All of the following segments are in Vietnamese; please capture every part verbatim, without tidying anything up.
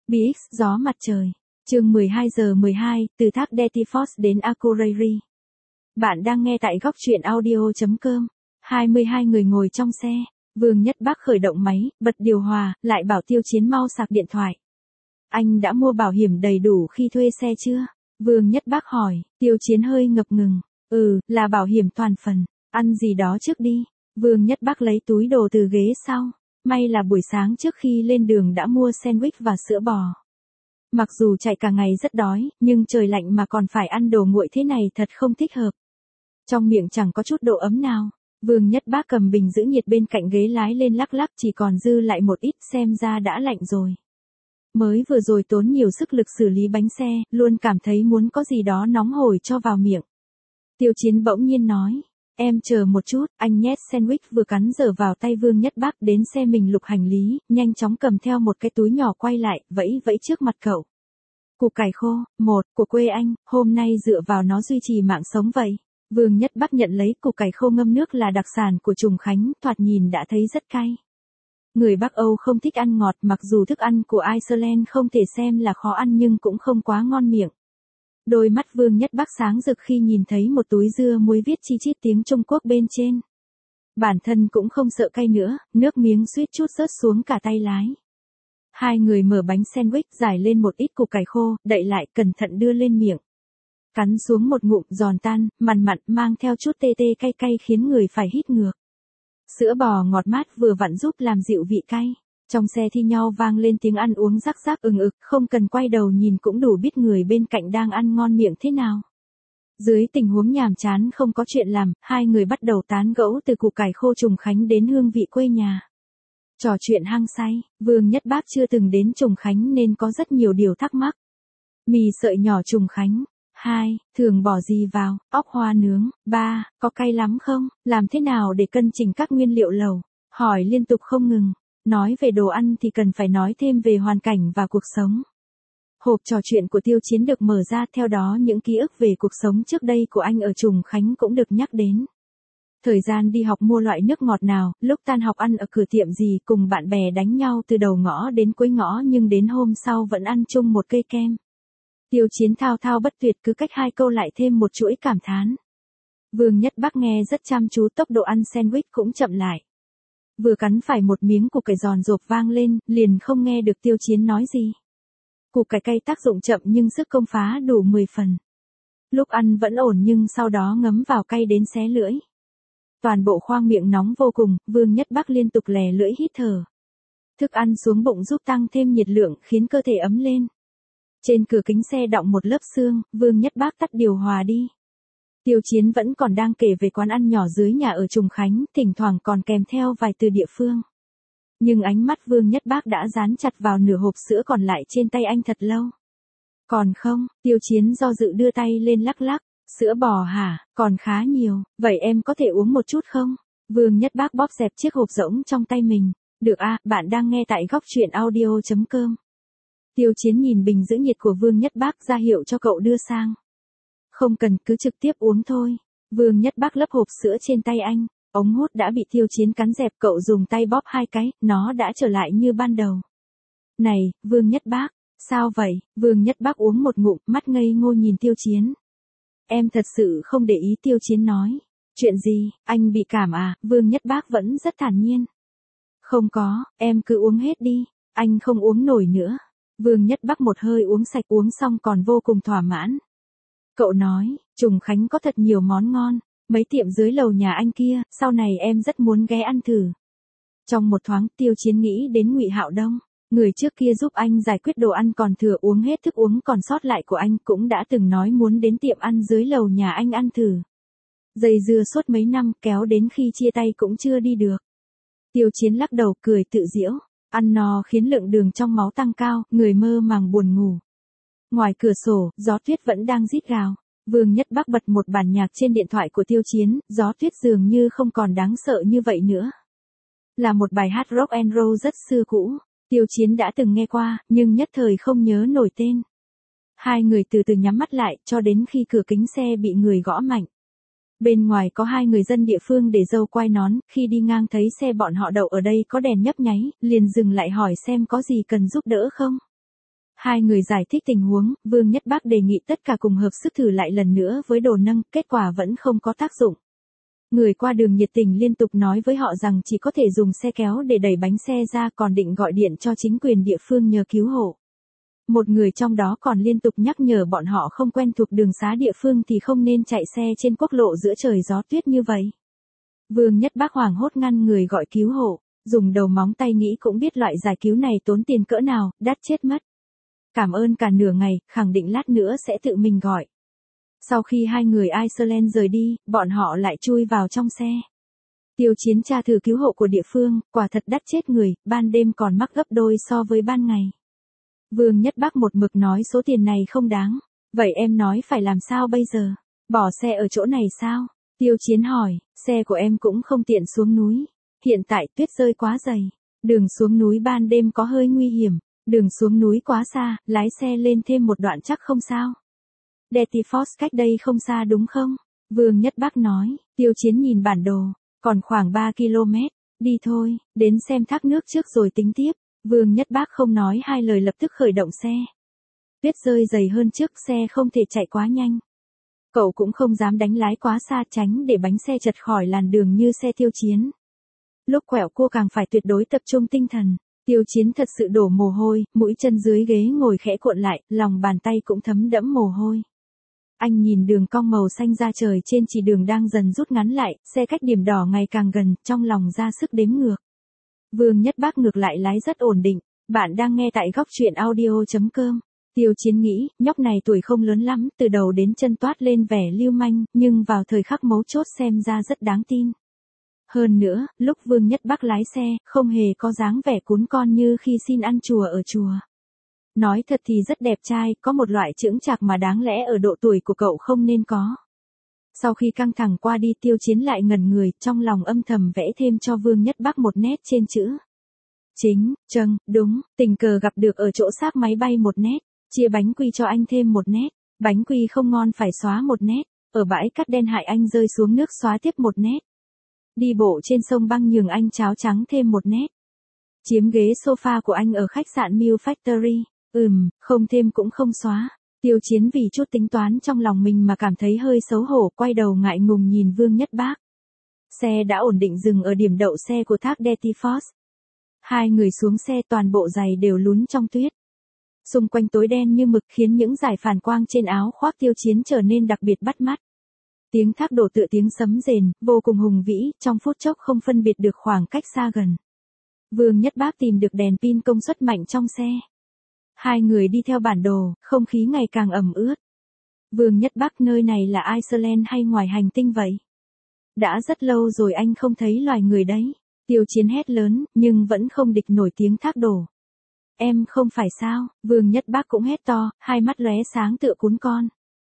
bê ích gió mặt trời. Chương mười hai giờ mười hai, từ thác Dettifoss đến Akureyri. Bạn đang nghe tại góc truyện audio chấm com. hai mươi hai người ngồi trong xe, Vương Nhất Bác khởi động máy, bật điều hòa, lại bảo Tiêu Chiến mau sạc điện thoại. Anh đã mua bảo hiểm đầy đủ khi thuê xe chưa? Vương Nhất Bác hỏi. Tiêu Chiến hơi ngập ngừng. Ừ, là bảo hiểm toàn phần. Ăn gì đó trước đi. Vương Nhất Bác lấy túi đồ từ ghế sau. May là buổi sáng trước khi lên đường đã mua sandwich và sữa bò. Mặc dù chạy cả ngày rất đói, nhưng trời lạnh mà còn phải ăn đồ nguội thế này thật không thích hợp. Trong miệng chẳng có chút độ ấm nào. Vương Nhất Bác cầm bình giữ nhiệt bên cạnh ghế lái lên lắc lắc, chỉ còn dư lại một ít, xem ra đã lạnh rồi. Mới vừa rồi tốn nhiều sức lực xử lý bánh xe, luôn cảm thấy muốn có gì đó nóng hổi cho vào miệng. Tiêu Chiến bỗng nhiên nói. Em chờ một chút, anh nhét sandwich vừa cắn dở vào tay Vương Nhất Bác, đến xe mình lục hành lý, nhanh chóng cầm theo một cái túi nhỏ quay lại, vẫy vẫy trước mặt cậu. Củ cải khô, một, của quê anh, hôm nay dựa vào nó duy trì mạng sống vậy. Vương Nhất Bác nhận lấy củ cải khô ngâm nước là đặc sản của Trùng Khánh, thoạt nhìn đã thấy rất cay. Người Bắc Âu không thích ăn ngọt, mặc dù thức ăn của Iceland không thể xem là khó ăn nhưng cũng không quá ngon miệng. Đôi mắt Vương Nhất Bác sáng rực khi nhìn thấy một túi dưa muối viết chi chít tiếng Trung Quốc bên trên. Bản thân cũng không sợ cay nữa, nước miếng suýt chút rớt xuống cả tay lái. Hai người mở bánh sandwich, giải lên một ít củ cải khô, đậy lại, cẩn thận đưa lên miệng. Cắn xuống một ngụm, giòn tan, mặn mặn, mang theo chút tê tê cay cay khiến người phải hít ngược. Sữa bò ngọt mát vừa vặn giúp làm dịu vị cay. Trong xe thi nhau vang lên tiếng ăn uống rắc rắc ừng ực, không cần quay đầu nhìn cũng đủ biết người bên cạnh đang ăn ngon miệng thế nào. Dưới tình huống nhàm chán không có chuyện làm, hai người bắt đầu tán gẫu từ củ cải khô Trùng Khánh đến hương vị quê nhà. Trò chuyện hăng say, Vương Nhất Bác chưa từng đến Trùng Khánh nên có rất nhiều điều thắc mắc. Mì sợi nhỏ Trùng Khánh. Hai, thường bỏ gì vào, óc hoa nướng. Ba, có cay lắm không, làm thế nào để cân chỉnh các nguyên liệu lẩu. Hỏi liên tục không ngừng. Nói về đồ ăn thì cần phải nói thêm về hoàn cảnh và cuộc sống. Hộp trò chuyện của Tiêu Chiến được mở ra, theo đó những ký ức về cuộc sống trước đây của anh ở Trùng Khánh cũng được nhắc đến. Thời gian đi học mua loại nước ngọt nào, lúc tan học ăn ở cửa tiệm gì, cùng bạn bè đánh nhau từ đầu ngõ đến cuối ngõ nhưng đến hôm sau vẫn ăn chung một cây kem. Tiêu Chiến thao thao bất tuyệt, cứ cách hai câu lại thêm một chuỗi cảm thán. Vương Nhất Bác nghe rất chăm chú, tốc độ ăn sandwich cũng chậm lại. Vừa cắn phải một miếng củ cải giòn rộp vang lên, liền không nghe được Tiêu Chiến nói gì. Củ cải cay tác dụng chậm nhưng sức công phá đủ mười phần. Lúc ăn vẫn ổn nhưng sau đó ngấm vào cay đến xé lưỡi. Toàn bộ khoang miệng nóng vô cùng, Vương Nhất Bác liên tục lè lưỡi hít thở. Thức ăn xuống bụng giúp tăng thêm nhiệt lượng, khiến cơ thể ấm lên. Trên cửa kính xe đọng một lớp sương, Vương Nhất Bác tắt điều hòa đi. Tiêu Chiến vẫn còn đang kể về quán ăn nhỏ dưới nhà ở Trùng Khánh, thỉnh thoảng còn kèm theo vài từ địa phương. Nhưng ánh mắt Vương Nhất Bác đã dán chặt vào nửa hộp sữa còn lại trên tay anh thật lâu. Còn không, Tiêu Chiến do dự đưa tay lên lắc lắc. Sữa bò hả, còn khá nhiều, vậy em có thể uống một chút không? Vương Nhất Bác bóp dẹp chiếc hộp rỗng trong tay mình. Được à, bạn đang nghe tại góc truyện audio chấm com. Tiêu Chiến nhìn bình giữ nhiệt của Vương Nhất Bác, ra hiệu cho cậu đưa sang. Không cần, cứ trực tiếp uống thôi. Vương Nhất Bác lấp hộp sữa trên tay anh. Ống hút đã bị Tiêu Chiến cắn dẹp, cậu dùng tay bóp hai cái, nó đã trở lại như ban đầu. Này, Vương Nhất Bác, sao vậy? Vương Nhất Bác uống một ngụm, mắt ngây ngô nhìn Tiêu Chiến. Em thật sự không để ý, Tiêu Chiến nói. Chuyện gì, anh bị cảm à? Vương Nhất Bác vẫn rất thản nhiên. Không có, em cứ uống hết đi, anh không uống nổi nữa. Vương Nhất Bác một hơi uống sạch, uống xong còn vô cùng thỏa mãn. Cậu nói, Trùng Khánh có thật nhiều món ngon, mấy tiệm dưới lầu nhà anh kia, sau này em rất muốn ghé ăn thử. Trong một thoáng, Tiêu Chiến nghĩ đến Ngụy Hạo Đông, người trước kia giúp anh giải quyết đồ ăn còn thừa, uống hết thức uống còn sót lại của anh, cũng đã từng nói muốn đến tiệm ăn dưới lầu nhà anh ăn thử. Dây dưa suốt mấy năm, kéo đến khi chia tay cũng chưa đi được. Tiêu Chiến lắc đầu cười tự giễu, ăn no khiến lượng đường trong máu tăng cao, người mơ màng buồn ngủ. Ngoài cửa sổ, gió tuyết vẫn đang rít gào. Vương Nhất Bác bật một bản nhạc trên điện thoại của Tiêu Chiến, gió tuyết dường như không còn đáng sợ như vậy nữa. Là một bài hát rock and roll rất xưa cũ, Tiêu Chiến đã từng nghe qua, nhưng nhất thời không nhớ nổi tên. Hai người từ từ nhắm mắt lại, cho đến khi cửa kính xe bị người gõ mạnh. Bên ngoài có hai người dân địa phương để râu quai nón, khi đi ngang thấy xe bọn họ đậu ở đây có đèn nhấp nháy, liền dừng lại hỏi xem có gì cần giúp đỡ không. Hai người giải thích tình huống, Vương Nhất Bác đề nghị tất cả cùng hợp sức thử lại lần nữa với đồ nâng, kết quả vẫn không có tác dụng. Người qua đường nhiệt tình liên tục nói với họ rằng chỉ có thể dùng xe kéo để đẩy bánh xe ra, còn định gọi điện cho chính quyền địa phương nhờ cứu hộ. Một người trong đó còn liên tục nhắc nhở bọn họ không quen thuộc đường xá địa phương thì không nên chạy xe trên quốc lộ giữa trời gió tuyết như vậy. Vương Nhất Bác hoảng hốt ngăn người gọi cứu hộ, dùng đầu móng tay nghĩ cũng biết loại giải cứu này tốn tiền cỡ nào, đắt chết mất. Cảm ơn cả nửa ngày, khẳng định lát nữa sẽ tự mình gọi. Sau khi hai người Iceland rời đi, bọn họ lại chui vào trong xe. Tiêu Chiến tra thử cứu hộ của địa phương, quả thật đắt chết người, ban đêm còn mắc gấp đôi so với ban ngày. Vương Nhất Bác một mực nói số tiền này không đáng. Vậy em nói phải làm sao bây giờ? Bỏ xe ở chỗ này sao? Tiêu Chiến hỏi, xe của em cũng không tiện xuống núi. Hiện tại tuyết rơi quá dày. Đường xuống núi ban đêm có hơi nguy hiểm. Đường xuống núi quá xa, lái xe lên thêm một đoạn chắc không sao. Dettifoss cách đây không xa đúng không? Vương Nhất Bác nói. Tiêu Chiến nhìn bản đồ. Còn khoảng ba ki lô mét. Đi thôi, đến xem thác nước trước rồi tính tiếp. Vương Nhất Bác không nói hai lời lập tức khởi động xe. Tuyết rơi dày hơn trước, xe không thể chạy quá nhanh. Cậu cũng không dám đánh lái quá xa tránh để bánh xe chật khỏi làn đường như xe Tiêu Chiến. Lúc quẹo cua càng phải tuyệt đối tập trung tinh thần. Tiêu Chiến thật sự đổ mồ hôi, mũi chân dưới ghế ngồi khẽ cuộn lại, lòng bàn tay cũng thấm đẫm mồ hôi. Anh nhìn đường cong màu xanh ra trời trên chỉ đường đang dần rút ngắn lại, xe cách điểm đỏ ngày càng gần, trong lòng ra sức đếm ngược. Vương Nhất Bác ngược lại lái rất ổn định. Bạn đang nghe tại góc truyện audio chấm com. Tiêu Chiến nghĩ, nhóc này tuổi không lớn lắm, từ đầu đến chân toát lên vẻ lưu manh, nhưng vào thời khắc mấu chốt xem ra rất đáng tin. Hơn nữa, lúc Vương Nhất Bác lái xe, không hề có dáng vẻ cún con như khi xin ăn chùa ở chùa. Nói thật thì rất đẹp trai, có một loại chững chạc mà đáng lẽ ở độ tuổi của cậu không nên có. Sau khi căng thẳng qua đi, Tiêu Chiến lại ngẩn người, trong lòng âm thầm vẽ thêm cho Vương Nhất Bác một nét trên chữ. Chính, châng, đúng, tình cờ gặp được ở chỗ xác máy bay một nét, chia bánh quy cho anh thêm một nét, bánh quy không ngon phải xóa một nét, ở bãi cát đen hại anh rơi xuống nước xóa tiếp một nét. Đi bộ trên sông băng nhường anh cháo trắng thêm một nét. Chiếm ghế sofa của anh ở khách sạn Mill Factory, ừm, không thêm cũng không xóa. Tiêu Chiến vì chút tính toán trong lòng mình mà cảm thấy hơi xấu hổ, quay đầu ngại ngùng nhìn Vương Nhất Bác. Xe đã ổn định dừng ở điểm đậu xe của thác Dettifoss. Hai người xuống xe, toàn bộ giày đều lún trong tuyết. Xung quanh tối đen như mực khiến những dải phản quang trên áo khoác Tiêu Chiến trở nên đặc biệt bắt mắt. Tiếng thác đổ tựa tiếng sấm rền, vô cùng hùng vĩ, trong phút chốc không phân biệt được khoảng cách xa gần. Vương Nhất Bác tìm được đèn pin công suất mạnh trong xe. Hai người đi theo bản đồ, không khí ngày càng ẩm ướt. Vương Nhất Bác, nơi này là Iceland hay ngoài hành tinh vậy? Đã rất lâu rồi anh không thấy loài người đấy. Tiêu Chiến hét lớn, nhưng vẫn không địch nổi tiếng thác đổ. Em không phải sao? Vương Nhất Bác cũng hét to, hai mắt lóe sáng tựa cún con.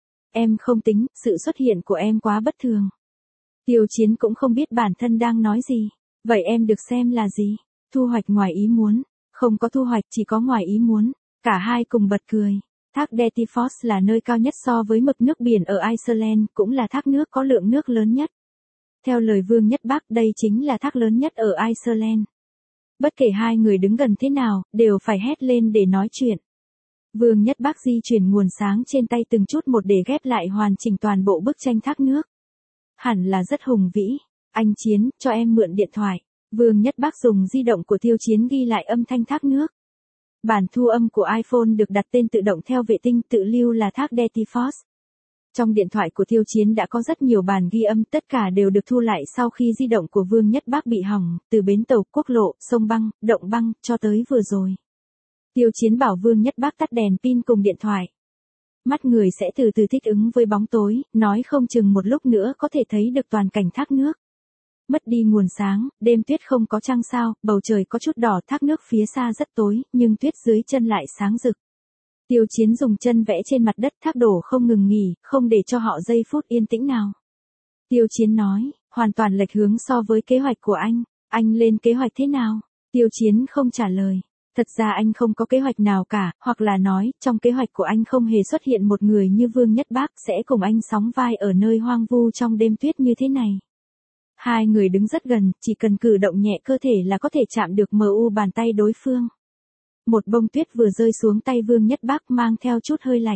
Em không tính, sự xuất hiện của em quá bất thường. Tiêu Chiến cũng không biết bản thân đang nói gì. Vậy em được xem là gì? Thu hoạch ngoài ý muốn. Không có thu hoạch, chỉ có ngoài ý muốn. Cả hai cùng bật cười. Thác Dettifoss là nơi cao nhất so với mực nước biển ở Iceland, cũng là thác nước có lượng nước lớn nhất. Theo lời Vương Nhất Bác, đây chính là thác lớn nhất ở Iceland. Bất kể hai người đứng gần thế nào, đều phải hét lên để nói chuyện. Vương Nhất Bác di chuyển nguồn sáng trên tay từng chút một để ghép lại hoàn chỉnh toàn bộ bức tranh thác nước. Hẳn là rất hùng vĩ. Anh Chiến, cho em mượn điện thoại. Vương Nhất Bác dùng di động của Tiêu Chiến ghi lại âm thanh thác nước. Bản thu âm của iPhone được đặt tên tự động theo vệ tinh tự lưu là thác Dettifoss. Trong điện thoại của Tiêu Chiến đã có rất nhiều bản ghi âm, tất cả đều được thu lại sau khi di động của Vương Nhất Bác bị hỏng, từ bến tàu, quốc lộ, sông băng, động băng, cho tới vừa rồi. Tiêu Chiến bảo Vương Nhất Bác tắt đèn pin cùng điện thoại. Mắt người sẽ từ từ thích ứng với bóng tối, nói không chừng một lúc nữa có thể thấy được toàn cảnh thác nước. Mất đi nguồn sáng, đêm tuyết không có trăng sao, bầu trời có chút đỏ, thác nước phía xa rất tối, nhưng tuyết dưới chân lại sáng rực. Tiêu Chiến dùng chân vẽ trên mặt đất, thác đổ không ngừng nghỉ, không để cho họ giây phút yên tĩnh nào. Tiêu Chiến nói, hoàn toàn lệch hướng so với kế hoạch của anh. Anh lên kế hoạch thế nào? Tiêu Chiến không trả lời. Thật ra anh không có kế hoạch nào cả, hoặc là nói, trong kế hoạch của anh không hề xuất hiện một người như Vương Nhất Bác sẽ cùng anh sóng vai ở nơi hoang vu trong đêm tuyết như thế này. Hai người đứng rất gần, chỉ cần cử động nhẹ cơ thể là có thể chạm được mờ u bàn tay đối phương. một bông tuyết vừa rơi xuống tay Vương Nhất Bác mang theo chút hơi lạnh.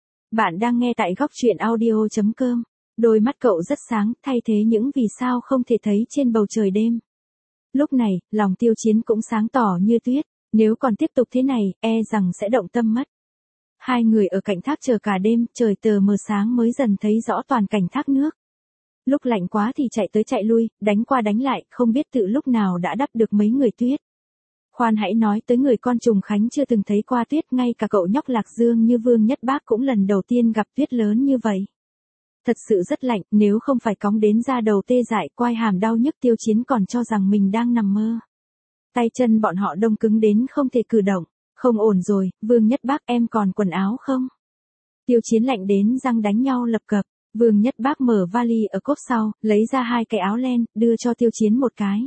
Bạn đang nghe tại góc truyện audio.com. Đôi mắt cậu rất sáng, thay thế những vì sao không thể thấy trên bầu trời đêm. Lúc này, lòng Tiêu Chiến cũng sáng tỏ như tuyết, nếu còn tiếp tục thế này, e rằng sẽ động tâm mất. Hai người ở cạnh thác chờ cả đêm, trời tờ mờ sáng mới dần thấy rõ toàn cảnh thác nước. Lúc lạnh quá thì chạy tới chạy lui, đánh qua đánh lại, không biết tự lúc nào đã đắp được mấy người tuyết. Khoan hãy nói tới người con trùng khánh chưa từng thấy qua tuyết, ngay cả cậu nhóc Lạc Dương như Vương Nhất Bác cũng lần đầu tiên gặp tuyết lớn như vậy. Thật sự rất lạnh, nếu không phải cóng đến da đầu tê dại, quai hàm đau nhức, Tiêu Chiến còn cho rằng mình đang nằm mơ. Tay chân bọn họ đông cứng đến không thể cử động. Không ổn rồi, Vương Nhất Bác, em còn quần áo không? Tiêu Chiến lạnh đến răng đánh nhau lập cập. Vương Nhất Bác mở vali ở cốp sau, lấy ra hai cái áo len, đưa cho Tiêu Chiến một cái.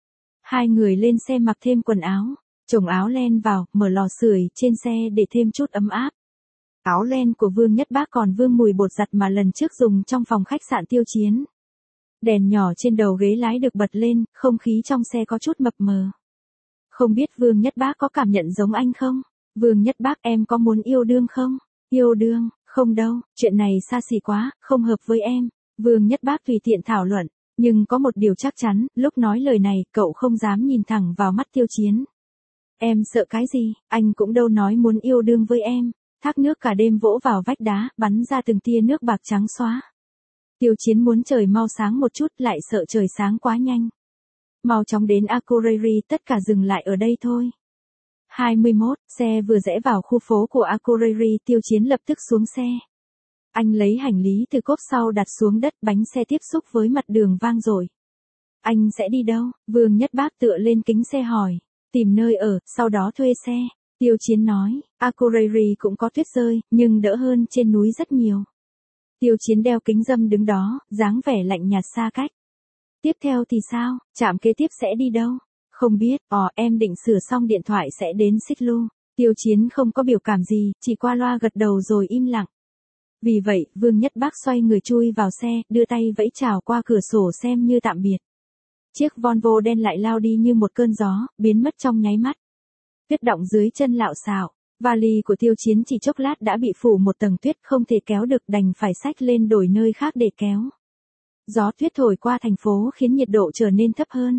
Hai người lên xe mặc thêm quần áo, chồng áo len vào, mở lò sưởi trên xe để thêm chút ấm áp. Áo len của Vương Nhất Bác còn vương mùi bột giặt mà lần trước dùng trong phòng khách sạn Tiêu Chiến. Đèn nhỏ trên đầu ghế lái được bật lên, không khí trong xe có chút mập mờ. Không biết Vương Nhất Bác có cảm nhận giống anh không? Vương Nhất Bác, em có muốn yêu đương không? Yêu đương, không đâu, chuyện này xa xỉ quá, không hợp với em. Vương Nhất Bác tùy tiện thảo luận, nhưng có một điều chắc chắn, lúc nói lời này, cậu không dám nhìn thẳng vào mắt Tiêu Chiến. Em sợ cái gì, anh cũng đâu nói muốn yêu đương với em. Thác nước cả đêm vỗ vào vách đá, bắn ra từng tia nước bạc trắng xóa. Tiêu Chiến muốn trời mau sáng một chút, lại sợ trời sáng quá nhanh. Mau chóng đến Akureyri, tất cả dừng lại ở đây thôi. hai mươi mốt, xe vừa rẽ vào khu phố của Akureyri, Tiêu Chiến lập tức xuống xe. Anh lấy hành lý từ cốp sau đặt xuống đất, bánh xe tiếp xúc với mặt đường vang dội. Anh sẽ đi đâu? Vương Nhất Bác tựa lên kính xe hỏi. Tìm nơi ở, sau đó thuê xe. Tiêu Chiến nói, Akureyri cũng có tuyết rơi, nhưng đỡ hơn trên núi rất nhiều. Tiêu Chiến đeo kính râm đứng đó, dáng vẻ lạnh nhạt xa cách. Tiếp theo thì sao, trạm kế tiếp sẽ đi đâu? Không biết, ồ, em định sửa xong điện thoại sẽ đến Xích-lu. Tiêu Chiến không có biểu cảm gì, chỉ qua loa gật đầu rồi im lặng. Vì vậy, Vương Nhất Bác xoay người chui vào xe, đưa tay vẫy chào qua cửa sổ xem như tạm biệt. Chiếc Volvo đen lại lao đi như một cơn gió, biến mất trong nháy mắt. Tuyết đọng dưới chân lạo xạo, vali của Tiêu Chiến chỉ chốc lát đã bị phủ một tầng tuyết, không thể kéo được, đành phải xách lên đổi nơi khác để kéo. Gió tuyết thổi qua thành phố khiến nhiệt độ trở nên thấp hơn.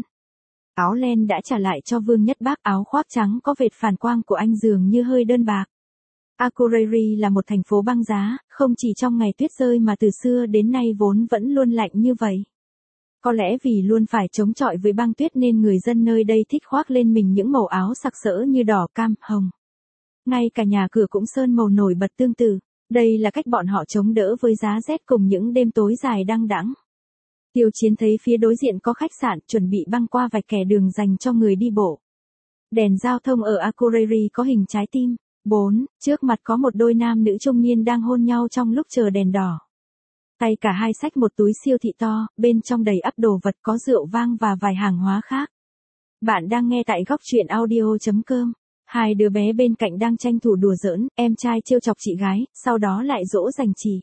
Áo len đã trả lại cho Vương Nhất Bác, áo khoác trắng có vệt phản quang của anh dường như hơi đơn bạc. Akureyri là một thành phố băng giá, không chỉ trong ngày tuyết rơi mà từ xưa đến nay vốn vẫn luôn lạnh như vậy. Có lẽ vì luôn phải chống chọi với băng tuyết nên người dân nơi đây thích khoác lên mình những màu áo sặc sỡ như đỏ, cam, hồng. Ngay cả nhà cửa cũng sơn màu nổi bật tương tự. Đây là cách bọn họ chống đỡ với giá rét cùng những đêm tối dài đăng đẵng. Tiêu Chiến thấy phía đối diện có khách sạn, chuẩn bị băng qua vạch kẻ đường dành cho người đi bộ. Đèn giao thông ở Akureyri có hình trái tim. bốn. Trước mặt có một đôi nam nữ trung niên đang hôn nhau trong lúc chờ đèn đỏ. Tay cả hai xách một túi siêu thị to, bên trong đầy ắp đồ vật, có rượu vang và vài hàng hóa khác. Bạn đang nghe tại góc truyện audio.com. Hai đứa bé bên cạnh đang tranh thủ đùa giỡn, em trai trêu chọc chị gái, sau đó lại dỗ dành chỉ.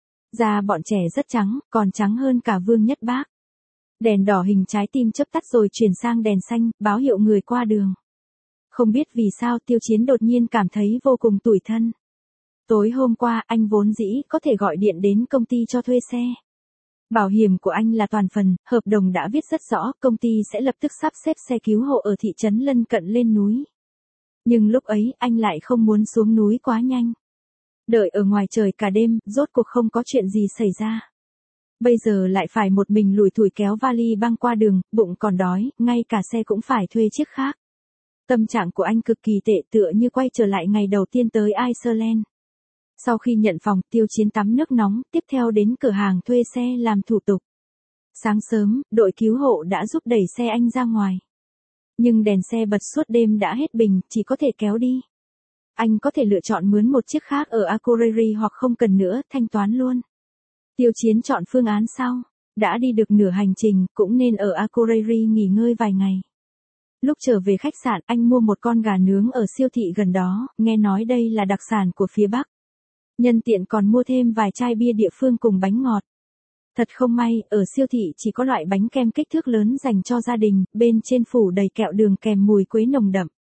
Da bọn trẻ rất trắng, còn trắng hơn cả Vương Nhất Bác. Đèn đỏ hình trái tim chớp tắt rồi chuyển sang đèn xanh, báo hiệu người qua đường. Không biết vì sao Tiêu Chiến đột nhiên cảm thấy vô cùng tủi thân. Tối hôm qua anh vốn dĩ có thể gọi điện đến công ty cho thuê xe. Bảo hiểm của anh là toàn phần, hợp đồng đã viết rất rõ, công ty sẽ lập tức sắp xếp xe cứu hộ ở thị trấn lân cận lên núi. Nhưng lúc ấy anh lại không muốn xuống núi quá nhanh. Đợi ở ngoài trời cả đêm, rốt cuộc không có chuyện gì xảy ra. Bây giờ lại phải một mình lủi thủi kéo vali băng qua đường, bụng còn đói, ngay cả xe cũng phải thuê chiếc khác. Tâm trạng của anh cực kỳ tệ, tựa như quay trở lại ngày đầu tiên tới Iceland. Sau khi nhận phòng, Tiêu Chiến tắm nước nóng, tiếp theo đến cửa hàng thuê xe làm thủ tục. Sáng sớm, đội cứu hộ đã giúp đẩy xe anh ra ngoài. Nhưng đèn xe bật suốt đêm đã hết bình, chỉ có thể kéo đi. Anh có thể lựa chọn mướn một chiếc khác ở Akureyri hoặc không cần nữa, thanh toán luôn. Tiêu Chiến chọn phương án sau. Đã đi được nửa hành trình, cũng nên ở Akureyri nghỉ ngơi vài ngày. Lúc trở về khách sạn, anh mua một con gà nướng ở siêu thị gần đó, nghe nói đây là đặc sản của phía Bắc. Nhân tiện còn mua thêm vài chai bia địa phương cùng bánh ngọt. Thật không may, ở siêu thị chỉ có loại bánh kem kích thước lớn dành cho gia đình, bên trên phủ đầy kẹo đường kèm mùi quế nồng đậm.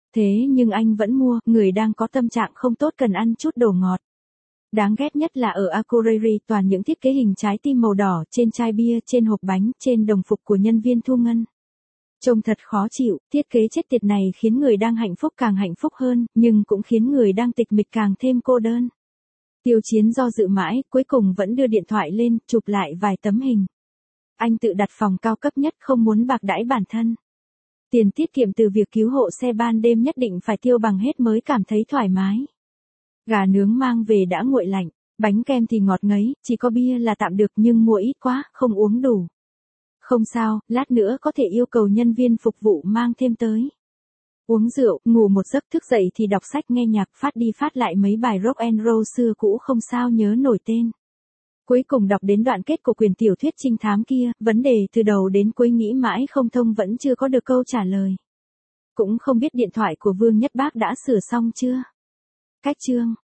Thế nhưng anh vẫn mua, người đang có tâm trạng không tốt cần ăn chút đồ ngọt. Đáng ghét nhất là ở Akureyri toàn những thiết kế hình trái tim màu đỏ trên chai bia, trên hộp bánh, trên đồng phục của nhân viên thu ngân. Trông thật khó chịu, thiết kế chết tiệt này khiến người đang hạnh phúc càng hạnh phúc hơn, nhưng cũng khiến người đang tịch mịch càng thêm cô đơn. Tiêu Chiến do dự mãi, cuối cùng vẫn đưa điện thoại lên, chụp lại vài tấm hình. Anh tự đặt phòng cao cấp nhất không muốn bạc đãi bản thân. Tiền tiết kiệm từ việc cứu hộ xe ban đêm nhất định phải tiêu bằng hết mới cảm thấy thoải mái. Gà nướng mang về đã nguội lạnh, bánh kem thì ngọt ngấy, chỉ có bia là tạm được nhưng mua ít quá, không uống đủ. Không sao, lát nữa có thể yêu cầu nhân viên phục vụ mang thêm tới. Uống rượu, ngủ một giấc thức dậy thì đọc sách nghe nhạc phát đi phát lại mấy bài rock and roll xưa cũ không sao nhớ nổi tên. Cuối cùng đọc đến đoạn kết của quyển tiểu thuyết trinh thám kia, vấn đề từ đầu đến cuối nghĩ mãi không thông vẫn chưa có được câu trả lời. Cũng không biết điện thoại của Vương Nhất Bác đã sửa xong chưa. Cách chương